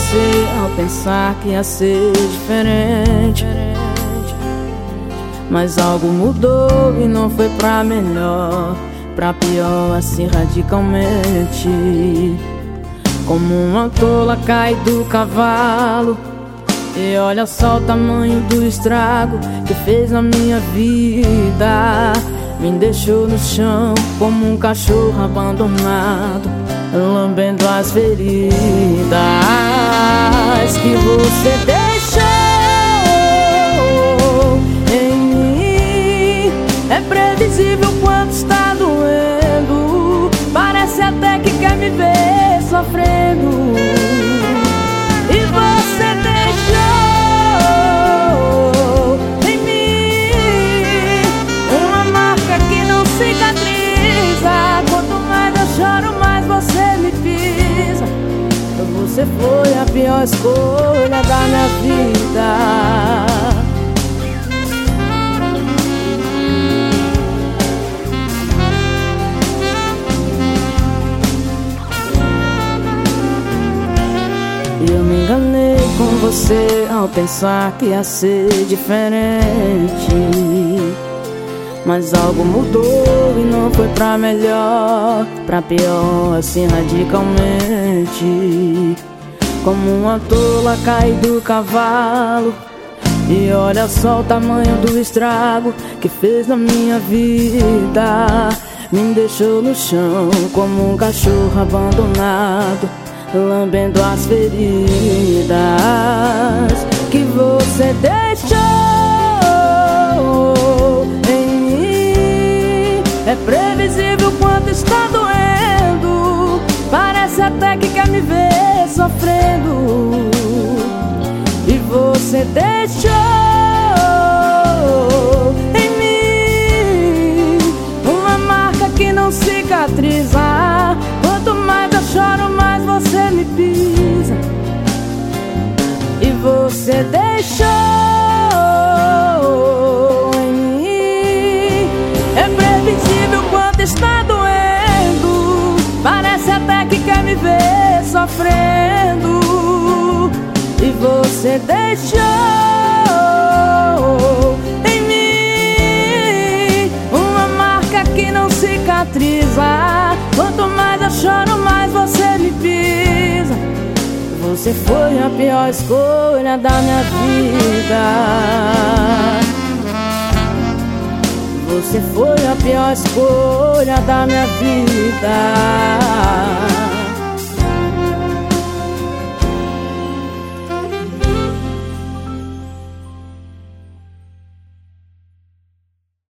você ao pensar que ia ser diferente, mas algo mudou e não foi pra melhor, pra pior assim radicalmente. Como uma tola cai do cavalo, e olha só o tamanho do estrago que fez na minha vida. Me deixou no chão como um cachorro abandonado, lambendo as feridas que você deixou em mim. É previsível quanto está doendo, parece até que quer me ver sofrendo. E você deixou em mim uma marca que não cicatriza. Quanto mais eu choro, mais você me pisa. Você foi a pior escolha da minha vida. Eu me enganei com você ao pensar que ia ser diferente, mas algo mudou e não foi pra melhor, pra pior assim radicalmente. Como uma tola cai do cavalo, e olha só o tamanho do estrago que fez na minha vida. Me deixou no chão como um cachorro abandonado, lambendo as feridas que você deixou em mim. É previsível quanto está doendo, parece até que quer me ver sofrendo. E você deixou em mim uma marca que não cicatriza. Quanto mais eu choro, mais você me pisa. E você deixou em mim. É previsível quanto está doendo, parece até que quer me ver sofrendo. E você deixou em mim uma marca que não cicatriza. Quanto mais eu choro, mais você me pisa. Você foi a pior escolha da minha vida. Você foi a pior escolha da minha vida.